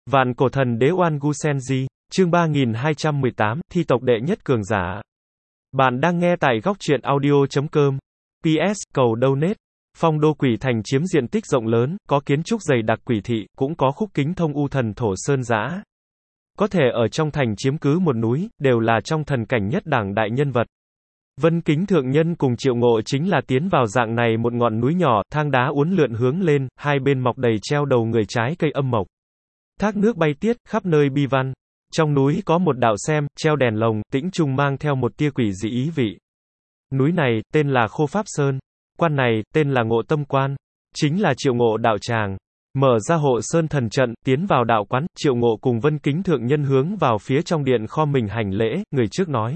Vạn cổ thần đế Oan Gu Senji, chương 3218, thi tộc đệ nhất cường giả. Bạn đang nghe tại góc truyện audio.com. PS, cầu donate. Phong đô quỷ thành chiếm diện tích rộng lớn, có kiến trúc dày đặc quỷ thị, cũng có khúc kính thông u thần thổ sơn dã. Có thể ở trong thành chiếm cứ một núi, đều là trong thần cảnh nhất đẳng đại nhân vật. Vân Kính Thượng Nhân cùng Triệu Ngộ chính là tiến vào dạng này một ngọn núi nhỏ, thang đá uốn lượn hướng lên, hai bên mọc đầy treo đầu người trái cây âm mộc. Thác nước bay tiết, khắp nơi bi văn. Trong núi có một đạo xem, treo đèn lồng, tĩnh trung mang theo một tia quỷ dị ý vị. Núi này, tên là Khô Pháp Sơn. Quan này, tên là Ngộ Tâm Quan. Chính là Triệu Ngộ đạo tràng. Mở ra hộ sơn thần trận, tiến vào đạo quán, Triệu Ngộ cùng Vân Kính Thượng Nhân hướng vào phía trong điện khom mình hành lễ, người trước nói.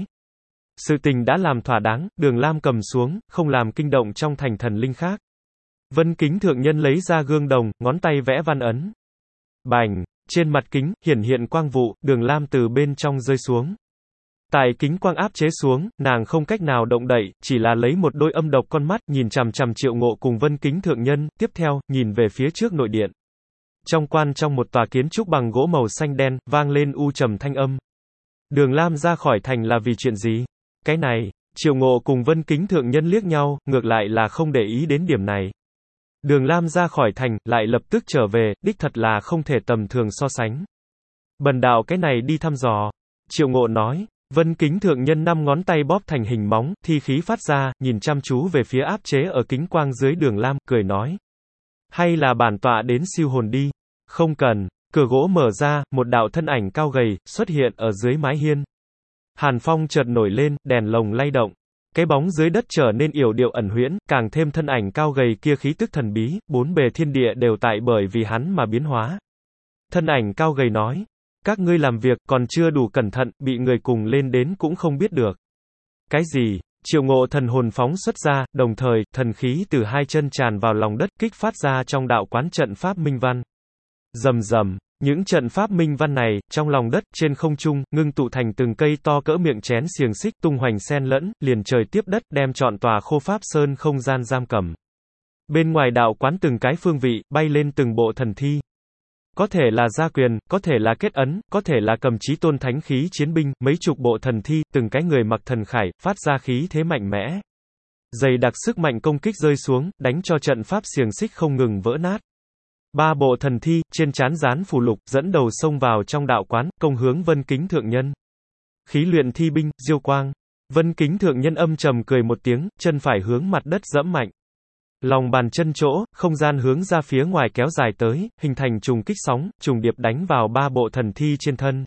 Sự tình đã làm thỏa đáng, Đường Lam cầm xuống, không làm kinh động trong thành thần linh khác. Vân Kính Thượng Nhân lấy ra gương đồng, ngón tay vẽ văn ấn. Bành, trên mặt kính, hiển hiện quang vụ, Đường Lam từ bên trong rơi xuống. Tại kính quang áp chế xuống, nàng không cách nào động đậy, chỉ là lấy một đôi âm độc con mắt, nhìn chằm chằm Triệu Ngộ cùng Vân Kính Thượng Nhân, tiếp theo, nhìn về phía trước nội điện. Trong quan trong một tòa kiến trúc bằng gỗ màu xanh đen, vang lên u trầm thanh âm. Đường Lam ra khỏi thành là vì chuyện gì? Cái này, Triệu Ngộ cùng Vân Kính Thượng Nhân liếc nhau, ngược lại là không để ý đến điểm này. Đường Lam ra khỏi thành, lại lập tức trở về, đích thật là không thể tầm thường so sánh. Bần đạo cái này đi thăm dò. Triệu Ngộ nói, Vân Kính Thượng Nhân 5 ngón tay bóp thành hình móng, thi khí phát ra, nhìn chăm chú về phía áp chế ở kính quang dưới Đường Lam, cười nói. Hay là bản tọa đến siêu hồn đi. Không cần. Cửa gỗ mở ra, một đạo thân ảnh cao gầy, xuất hiện ở dưới mái hiên. Hàn phong chợt nổi lên, đèn lồng lay động. Cái bóng dưới đất trở nên yểu điệu ẩn huyễn, càng thêm thân ảnh cao gầy kia khí tức thần bí, bốn bề thiên địa đều tại bởi vì hắn mà biến hóa. Thân ảnh cao gầy nói, các ngươi làm việc còn chưa đủ cẩn thận, bị người cùng lên đến cũng không biết được. Cái gì? Triệu Ngộ thần hồn phóng xuất ra, đồng thời, thần khí từ hai chân tràn vào lòng đất, kích phát ra trong đạo quán trận pháp minh văn. Rầm rầm. Những trận pháp minh văn này, trong lòng đất, trên không trung, ngưng tụ thành từng cây to cỡ miệng chén xiềng xích, tung hoành xen lẫn, liền trời tiếp đất, đem trọn tòa Khô Pháp Sơn không gian giam cầm. Bên ngoài đạo quán từng cái phương vị, bay lên từng bộ thần thi. Có thể là gia quyền, có thể là kết ấn, có thể là cầm chí tôn thánh khí chiến binh, mấy chục bộ thần thi, từng cái người mặc thần khải, phát ra khí thế mạnh mẽ. Dày đặc sức mạnh công kích rơi xuống, đánh cho trận pháp xiềng xích không ngừng vỡ nát. Ba bộ thần thi, trên trán dán phù lục, dẫn đầu xông vào trong đạo quán, công hướng Vân Kính Thượng Nhân. Khí luyện thi binh, diêu quang. Vân Kính Thượng Nhân âm trầm cười một tiếng, chân phải hướng mặt đất giẫm mạnh. Lòng bàn chân chỗ, không gian hướng ra phía ngoài kéo dài tới, hình thành trùng kích sóng, trùng điệp đánh vào ba bộ thần thi trên thân.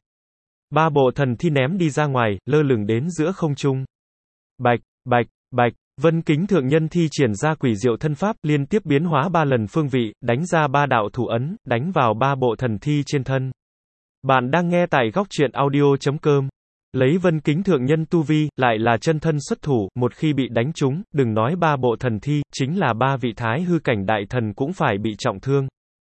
Ba bộ thần thi ném đi ra ngoài, lơ lửng đến giữa không trung. Bạch, bạch, bạch. Vân Kính Thượng Nhân thi triển ra quỷ diệu thân pháp, liên tiếp biến hóa 3 lần phương vị, đánh ra 3 đạo thủ ấn, đánh vào 3 bộ thần thi trên thân. Bạn đang nghe tại góc truyện audio.com. Lấy Vân Kính Thượng Nhân tu vi, lại là chân thân xuất thủ, một khi bị đánh trúng, đừng nói 3 bộ thần thi, chính là 3 vị thái hư cảnh đại thần cũng phải bị trọng thương.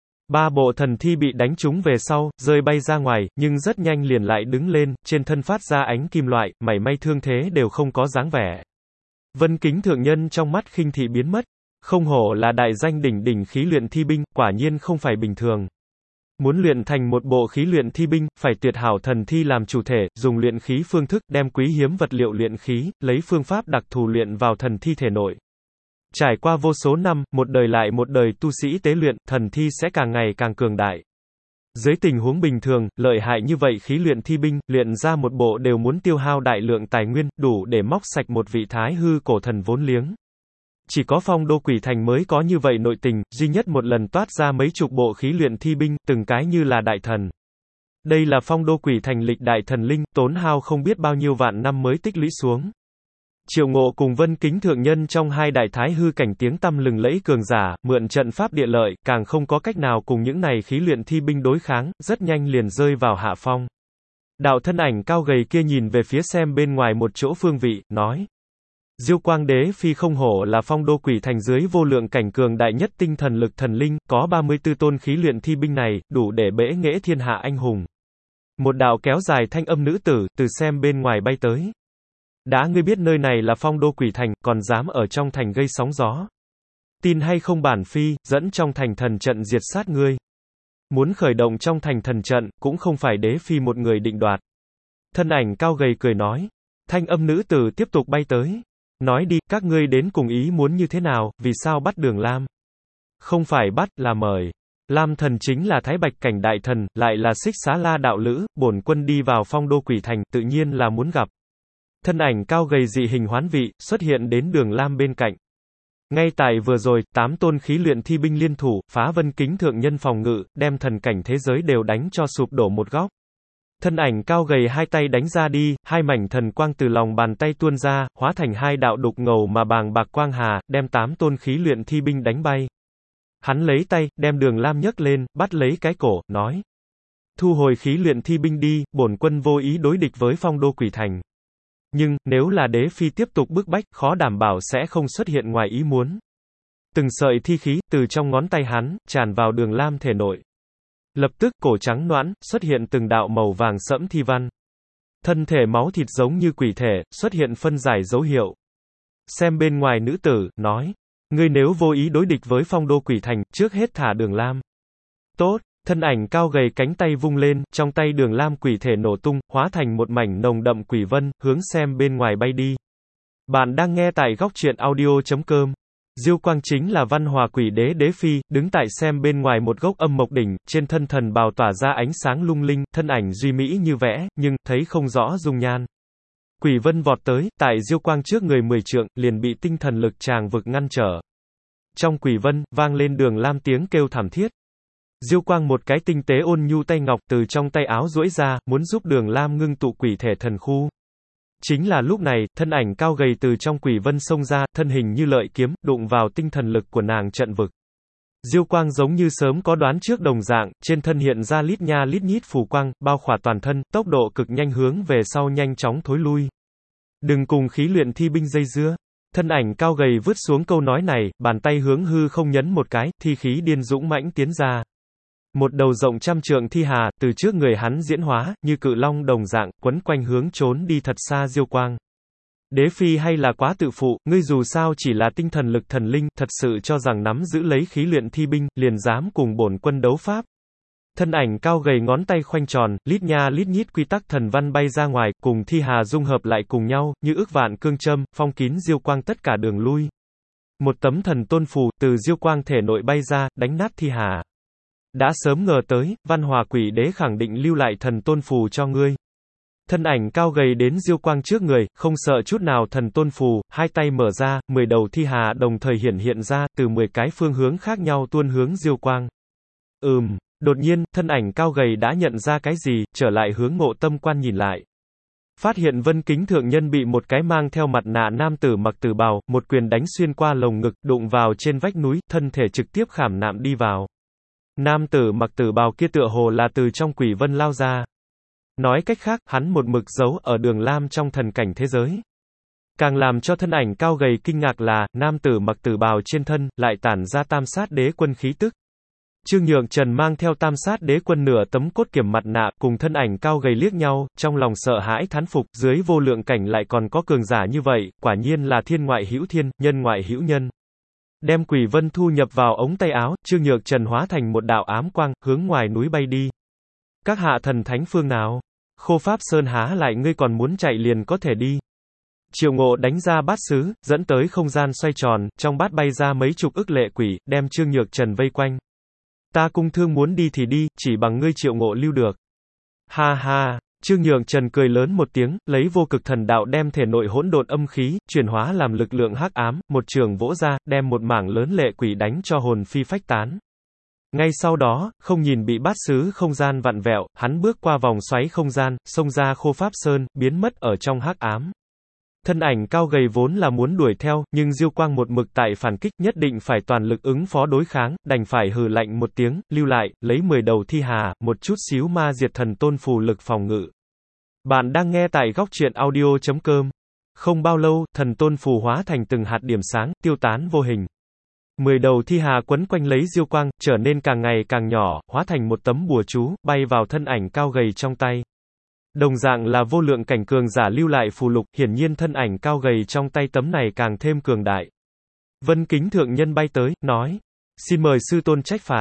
3 bộ thần thi bị đánh trúng về sau, rơi bay ra ngoài, nhưng rất nhanh liền lại đứng lên, trên thân phát ra ánh kim loại, mảy may thương thế đều không có dáng vẻ. Vân Kính Thượng Nhân trong mắt khinh thị biến mất. Không hổ là đại danh đỉnh đỉnh khí luyện thi binh, quả nhiên không phải bình thường. Muốn luyện thành một bộ khí luyện thi binh, phải tuyệt hảo thần thi làm chủ thể, dùng luyện khí phương thức, đem quý hiếm vật liệu luyện khí, lấy phương pháp đặc thù luyện vào thần thi thể nội. Trải qua vô số năm, một đời lại một đời tu sĩ tế luyện, thần thi sẽ càng ngày càng cường đại. Dưới tình huống bình thường, lợi hại như vậy khí luyện thi binh, luyện ra một bộ đều muốn tiêu hao đại lượng tài nguyên, đủ để móc sạch một vị thái hư cổ thần vốn liếng. Chỉ có Phong đô quỷ thành mới có như vậy nội tình, duy nhất một lần toát ra mấy chục bộ khí luyện thi binh, từng cái như là đại thần. Đây là Phong đô quỷ thành lịch đại thần linh, tốn hao không biết bao nhiêu vạn năm mới tích lũy xuống. Triệu Ngộ cùng Vân Kính Thượng Nhân trong hai đại thái hư cảnh tiếng tăm lừng lẫy cường giả, mượn trận pháp địa lợi, càng không có cách nào cùng những này khí luyện thi binh đối kháng, rất nhanh liền rơi vào hạ phong. Đạo thân ảnh cao gầy kia nhìn về phía xem bên ngoài một chỗ phương vị, nói. Diêu Quang Đế Phi không hổ là Phong đô quỷ thành dưới vô lượng cảnh cường đại nhất tinh thần lực thần linh, có 34 tôn khí luyện thi binh này, đủ để bẽ nghễ thiên hạ anh hùng. Một đạo kéo dài thanh âm nữ tử, từ xem bên ngoài bay tới. Đã ngươi biết nơi này là Phong đô quỷ thành, còn dám ở trong thành gây sóng gió. Tin hay không bản phi, dẫn trong thành thần trận diệt sát ngươi. Muốn khởi động trong thành thần trận, cũng không phải đế phi một người định đoạt. Thân ảnh cao gầy cười nói. Thanh âm nữ tử tiếp tục bay tới. Nói đi, các ngươi đến cùng ý muốn như thế nào, vì sao bắt Đường Lam? Không phải bắt, là mời. Lam thần chính là Thái Bạch cảnh đại thần, lại là Xích Xá La đạo lữ, bổn quân đi vào Phong Đô Quỷ Thành, tự nhiên là muốn gặp. Thân ảnh cao gầy dị hình hoán vị, xuất hiện đến Đường Lam bên cạnh. Ngay tại vừa rồi, 8 tôn khí luyện thi binh liên thủ, phá vân kính thượng nhân phòng ngự, đem thần cảnh thế giới đều đánh cho sụp đổ một góc. Thân ảnh cao gầy hai tay đánh ra đi, hai mảnh thần quang từ lòng bàn tay tuôn ra, hóa thành hai đạo đục ngầu mà bàng bạc quang hà, đem 8 tôn khí luyện thi binh đánh bay. Hắn lấy tay, đem Đường Lam nhấc lên, bắt lấy cái cổ, nói. Thu hồi khí luyện thi binh đi, bổn quân vô ý đối địch với Phong Đô Quỷ Thành. Nhưng, nếu là đế phi tiếp tục bức bách, khó đảm bảo sẽ không xuất hiện ngoài ý muốn. Từng sợi thi khí, từ trong ngón tay hắn, tràn vào Đường Lam thể nội. Lập tức, cổ trắng nõn, xuất hiện từng đạo màu vàng sẫm thi văn. Thân thể máu thịt giống như quỷ thể, xuất hiện phân giải dấu hiệu. Xem bên ngoài nữ tử, nói. Ngươi nếu vô ý đối địch với Phong Đô Quỷ Thành, trước hết thả Đường Lam. Tốt, thân ảnh cao gầy cánh tay vung lên, trong tay Đường Lam quỷ thể nổ tung, hóa thành một mảnh nồng đậm quỷ vân, hướng xem bên ngoài bay đi. Bạn đang nghe tại góc truyện audio.com. Diêu Quang chính là Văn Hòa Quỷ Đế Đế Phi, đứng tại xem bên ngoài một gốc âm mộc đỉnh, trên thân thần bào tỏa ra ánh sáng lung linh, thân ảnh duy mỹ như vẽ, nhưng, thấy không rõ dung nhan. Quỷ vân vọt tới, tại Diêu Quang trước người 10 trượng, liền bị tinh thần lực tràng vực ngăn trở. Trong quỷ vân, vang lên Đường Lam tiếng kêu thảm thiết. Diêu Quang một cái tinh tế ôn nhu tay ngọc từ trong tay áo duỗi ra, muốn giúp Đường Lam ngưng tụ quỷ thể thần khu. Chính là lúc này, thân ảnh cao gầy từ trong quỷ vân xông ra, thân hình như lợi kiếm, đụng vào tinh thần lực của nàng trận vực. Diêu Quang giống như sớm có đoán trước đồng dạng, trên thân hiện ra lít nha lít nhít phù quang, bao khỏa toàn thân, tốc độ cực nhanh hướng về sau nhanh chóng thối lui. Đừng cùng khí luyện thi binh dây dưa. Thân ảnh cao gầy vứt xuống câu nói này, bàn tay hướng hư không nhấn một cái, thi khí điên dũng mãnh tiến ra. Một đầu rộng trăm trượng thi hà, từ trước người hắn diễn hóa, như cự long đồng dạng, quấn quanh hướng trốn đi thật xa Diêu Quang. Đế phi hay là quá tự phụ, ngươi dù sao chỉ là tinh thần lực thần linh, thật sự cho rằng nắm giữ lấy khí luyện thi binh, liền dám cùng bổn quân đấu pháp. Thân ảnh cao gầy ngón tay khoanh tròn, lít nha lít nhít quy tắc thần văn bay ra ngoài, cùng thi hà dung hợp lại cùng nhau, như ước vạn cương châm, phong kín Diêu Quang tất cả đường lui. Một tấm thần tôn phù, từ Diêu Quang thể nội bay ra, đánh nát thi hà. Đã sớm ngờ tới, Văn Hòa Quỷ Đế khẳng định lưu lại thần tôn phù cho ngươi. Thân ảnh cao gầy đến Diêu Quang trước người, không sợ chút nào thần tôn phù, hai tay mở ra, 10 đầu thi hà đồng thời hiện ra, từ 10 cái phương hướng khác nhau tuôn hướng Diêu Quang. Đột nhiên, thân ảnh cao gầy đã nhận ra cái gì, trở lại hướng Ngộ Tâm Quan nhìn lại. Phát hiện Vân Kính thượng nhân bị một cái mang theo mặt nạ nam tử mặc tử bào, một quyền đánh xuyên qua lồng ngực, đụng vào trên vách núi, thân thể trực tiếp khảm nạm đi vào. Nam tử mặc tử bào kia tựa hồ là từ trong quỷ vân lao ra. Nói cách khác, hắn một mực giấu ở Đường Lam trong thần cảnh thế giới. Càng làm cho thân ảnh cao gầy kinh ngạc là, nam tử mặc tử bào trên thân, lại tản ra tam sát đế quân khí tức. Trương Nhượng Trần mang theo tam sát đế quân nửa tấm cốt kiểm mặt nạ, cùng thân ảnh cao gầy liếc nhau, trong lòng sợ hãi thán phục, dưới vô lượng cảnh lại còn có cường giả như vậy, quả nhiên là thiên ngoại hữu thiên, nhân ngoại hữu nhân. Đem quỷ vân thu nhập vào ống tay áo, Trương Nhược Trần hóa thành một đạo ám quang, hướng ngoài núi bay đi. Các hạ thần thánh phương nào? Khô Pháp Sơn há lại ngươi còn muốn chạy liền có thể đi. Triệu Ngộ đánh ra bát sứ, dẫn tới không gian xoay tròn, trong bát bay ra mấy chục ức lệ quỷ, đem Trương Nhược Trần vây quanh. Ta cung thương muốn đi thì đi, chỉ bằng ngươi Triệu Ngộ lưu được. Ha ha, Trương Nhược Trần cười lớn một tiếng, lấy vô cực thần đạo đem thể nội hỗn độn âm khí, chuyển hóa làm lực lượng hắc ám, một trường vỗ ra, đem một mảng lớn lệ quỷ đánh cho hồn phi phách tán. Ngay sau đó, không nhìn bị bát sứ không gian vặn vẹo, hắn bước qua vòng xoáy không gian, xông ra Khô Pháp Sơn, biến mất ở trong hắc ám. Thân ảnh cao gầy vốn là muốn đuổi theo, nhưng Diêu Quang một mực tại phản kích, nhất định phải toàn lực ứng phó đối kháng, đành phải hừ lạnh một tiếng, lưu lại, lấy 10 đầu thi hà, một chút xíu ma diệt thần tôn phù lực phòng ngự. Bạn đang nghe tại góc truyện audio.com. Không bao lâu, thần tôn phù hóa thành từng hạt điểm sáng, tiêu tán vô hình. 10 đầu thi hà quấn quanh lấy Diêu Quang, trở nên càng ngày càng nhỏ, hóa thành một tấm bùa chú, bay vào thân ảnh cao gầy trong tay. Đồng dạng là vô lượng cảnh cường giả lưu lại phù lục, hiển nhiên thân ảnh cao gầy trong tay tấm này càng thêm cường đại. Vân Kính thượng nhân bay tới, nói: Xin mời sư tôn trách phạt.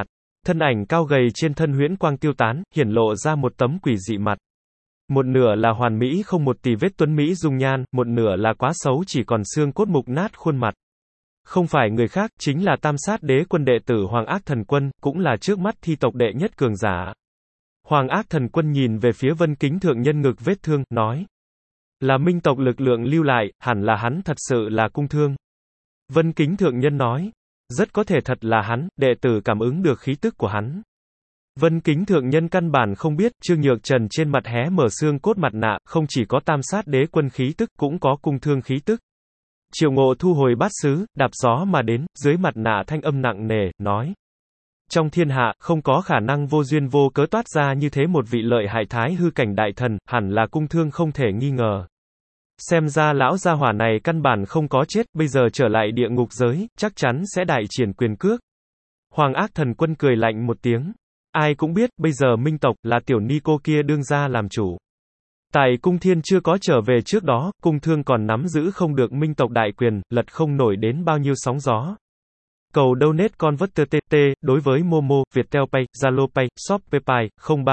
Thân ảnh cao gầy trên thân huyễn quang tiêu tán, hiển lộ ra một tấm quỷ dị mặt. Một nửa là hoàn mỹ không một tì vết tuấn mỹ dung nhan, một nửa là quá xấu chỉ còn xương cốt mục nát khuôn mặt. Không phải người khác, chính là Tam Sát Đế Quân đệ tử Hoàng Ác Thần Quân, cũng là trước mắt thi tộc đệ nhất cường giả. Hoàng Ác Thần Quân nhìn về phía Vân Kính Thượng Nhân ngực vết thương, nói. Là minh tộc lực lượng lưu lại, hẳn là hắn thật sự là cung thương. Vân Kính Thượng Nhân nói. Rất có thể thật là hắn, đệ tử cảm ứng được khí tức của hắn. Vân Kính Thượng Nhân căn bản không biết, Trương Nhược Trần trên mặt hé mở xương cốt mặt nạ, không chỉ có Tam Sát Đế Quân khí tức, cũng có cung thương khí tức. Triệu Ngộ thu hồi bát sứ, đạp gió mà đến, dưới mặt nạ thanh âm nặng nề, nói. Trong thiên hạ, không có khả năng vô duyên vô cớ toát ra như thế một vị lợi hại thái hư cảnh đại thần, hẳn là cung thương không thể nghi ngờ. Xem ra lão gia hỏa này căn bản không có chết, bây giờ trở lại địa ngục giới, chắc chắn sẽ đại triển quyền cước. Hoàng Ác Thần Quân cười lạnh một tiếng. Ai cũng biết, bây giờ minh tộc, là tiểu ni cô kia đương ra làm chủ. Tại cung thiên chưa có trở về trước đó, cung thương còn nắm giữ không được minh tộc đại quyền, lật không nổi đến bao nhiêu sóng gió. Cầu donate converter TT, đối với Momo, Viettel Pay, Zalo Pay, Shopee Pay,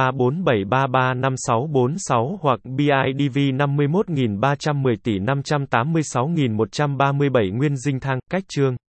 0347335646 hoặc BIDV 51.310 tỷ 586.137 Nguyên Dinh Thang, cách chương.